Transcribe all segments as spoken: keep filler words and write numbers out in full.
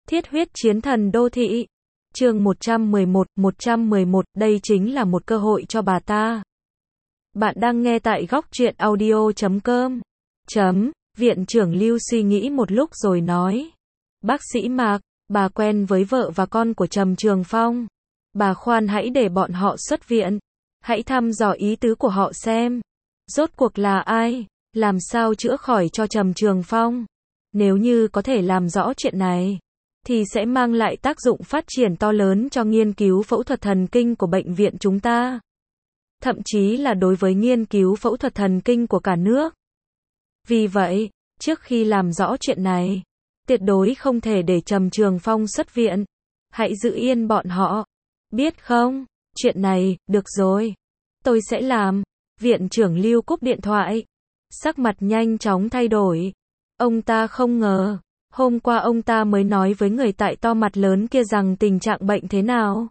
Thiết huyết chiến thần đô thị. Chương một trăm mười một, một trăm mười một, đây chính là một cơ hội cho bà ta. Bạn đang nghe tại góc truyện audio chấm com. Chấm, viện trưởng Lưu suy nghĩ một lúc rồi nói. Bác sĩ Mạc, bà quen với vợ và con của Trầm Trường Phong. Bà khoan hãy để bọn họ xuất viện. Hãy thăm dò ý tứ của họ xem. Rốt cuộc là ai? Làm sao chữa khỏi cho Trầm Trường Phong? Nếu như có thể làm rõ chuyện này, thì sẽ mang lại tác dụng phát triển to lớn cho nghiên cứu phẫu thuật thần kinh của bệnh viện chúng ta. Thậm chí là đối với nghiên cứu phẫu thuật thần kinh của cả nước. Vì vậy, trước khi làm rõ chuyện này, tuyệt đối không thể để Trầm Trường Phong xuất viện. Hãy giữ yên bọn họ. Biết không? Chuyện này, được rồi. Tôi sẽ làm. Viện trưởng Lưu cúp điện thoại. Sắc mặt nhanh chóng thay đổi. Ông ta không ngờ, hôm qua ông ta mới nói với người tại to mặt lớn kia rằng tình trạng bệnh thế nào.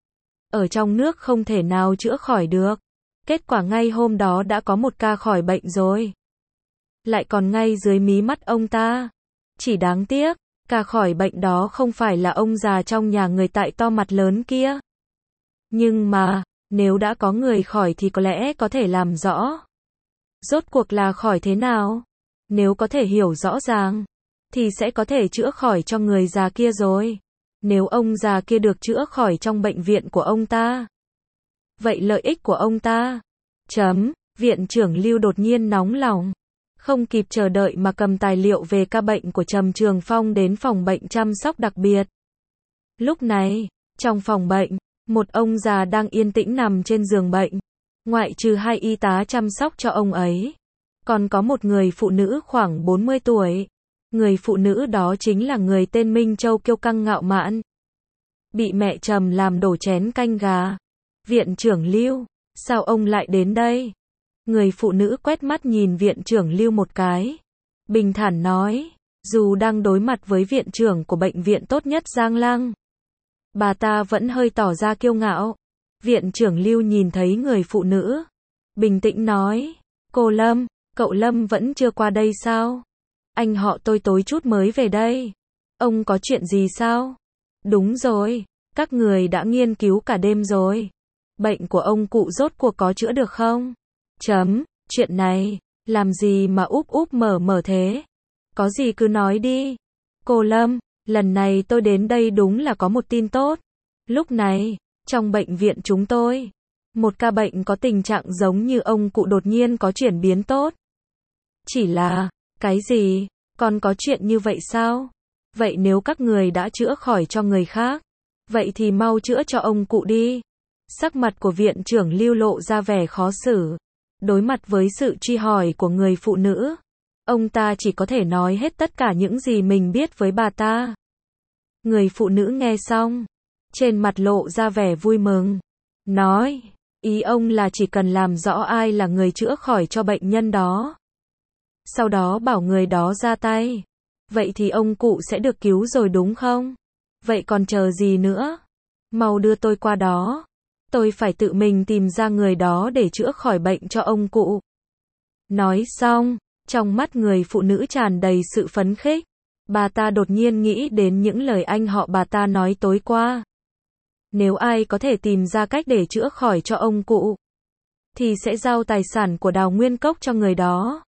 Ở trong nước không thể nào chữa khỏi được. Kết quả ngay hôm đó đã có một ca khỏi bệnh rồi. Lại còn ngay dưới mí mắt ông ta. Chỉ đáng tiếc, ca khỏi bệnh đó không phải là ông già trong nhà người tại to mặt lớn kia. Nhưng mà, nếu đã có người khỏi thì có lẽ có thể làm rõ. Rốt cuộc là khỏi thế nào? Nếu có thể hiểu rõ ràng, thì sẽ có thể chữa khỏi cho người già kia rồi. Nếu ông già kia được chữa khỏi trong bệnh viện của ông ta, vậy lợi ích của ông ta. Chấm, viện trưởng Lưu đột nhiên nóng lòng. Không kịp chờ đợi mà cầm tài liệu về ca bệnh của Trầm Trường Phong đến phòng bệnh chăm sóc đặc biệt. Lúc này, trong phòng bệnh, một ông già đang yên tĩnh nằm trên giường bệnh. Ngoại trừ hai y tá chăm sóc cho ông ấy, còn có một người phụ nữ khoảng bốn mươi tuổi. Người phụ nữ đó chính là người tên Minh Châu kiêu căng ngạo mạn. Bị mẹ Trầm làm đổ chén canh gà. Viện trưởng Lưu, sao ông lại đến đây? Người phụ nữ quét mắt nhìn viện trưởng Lưu một cái. Bình thản nói, dù đang đối mặt với viện trưởng của bệnh viện tốt nhất Giang Lăng, bà ta vẫn hơi tỏ ra kiêu ngạo. Viện trưởng Lưu nhìn thấy người phụ nữ, bình tĩnh nói, cô Lâm, cậu Lâm vẫn chưa qua đây sao? Anh họ tôi tối chút mới về đây. Ông có chuyện gì sao? Đúng rồi, các người đã nghiên cứu cả đêm rồi. Bệnh của ông cụ rốt cuộc có chữa được không? Chấm, chuyện này, làm gì mà úp úp mở mở thế? Có gì cứ nói đi. Cô Lâm, lần này tôi đến đây đúng là có một tin tốt. Lúc này, trong bệnh viện chúng tôi, một ca bệnh có tình trạng giống như ông cụ đột nhiên có chuyển biến tốt. Chỉ là, cái gì? Còn có chuyện như vậy sao? Vậy nếu các người đã chữa khỏi cho người khác, vậy thì mau chữa cho ông cụ đi. Sắc mặt của viện trưởng Lưu lộ ra vẻ khó xử. Đối mặt với sự truy hỏi của người phụ nữ, ông ta chỉ có thể nói hết tất cả những gì mình biết với bà ta. Người phụ nữ nghe xong, trên mặt lộ ra vẻ vui mừng. Nói, ý ông là chỉ cần làm rõ ai là người chữa khỏi cho bệnh nhân đó, sau đó bảo người đó ra tay, vậy thì ông cụ sẽ được cứu rồi đúng không? Vậy còn chờ gì nữa? Mau đưa tôi qua đó. Tôi phải tự mình tìm ra người đó để chữa khỏi bệnh cho ông cụ. Nói xong, trong mắt người phụ nữ tràn đầy sự phấn khích. Bà ta đột nhiên nghĩ đến những lời anh họ bà ta nói tối qua. Nếu ai có thể tìm ra cách để chữa khỏi cho ông cụ, thì sẽ giao tài sản của Đào Nguyên Cốc cho người đó.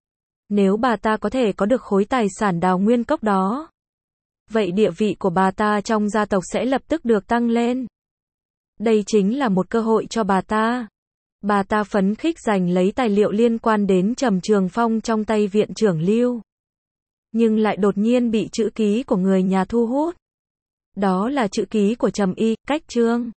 Nếu bà ta có thể có được khối tài sản Đào Nguyên Cốc đó, vậy địa vị của bà ta trong gia tộc sẽ lập tức được tăng lên. Đây chính là một cơ hội cho bà ta. Bà ta phấn khích giành lấy tài liệu liên quan đến Trầm Trường Phong trong tay viện trưởng Lưu. Nhưng lại đột nhiên bị chữ ký của người nhà thu hút. Đó là chữ ký của Trầm Y, Cách Trương.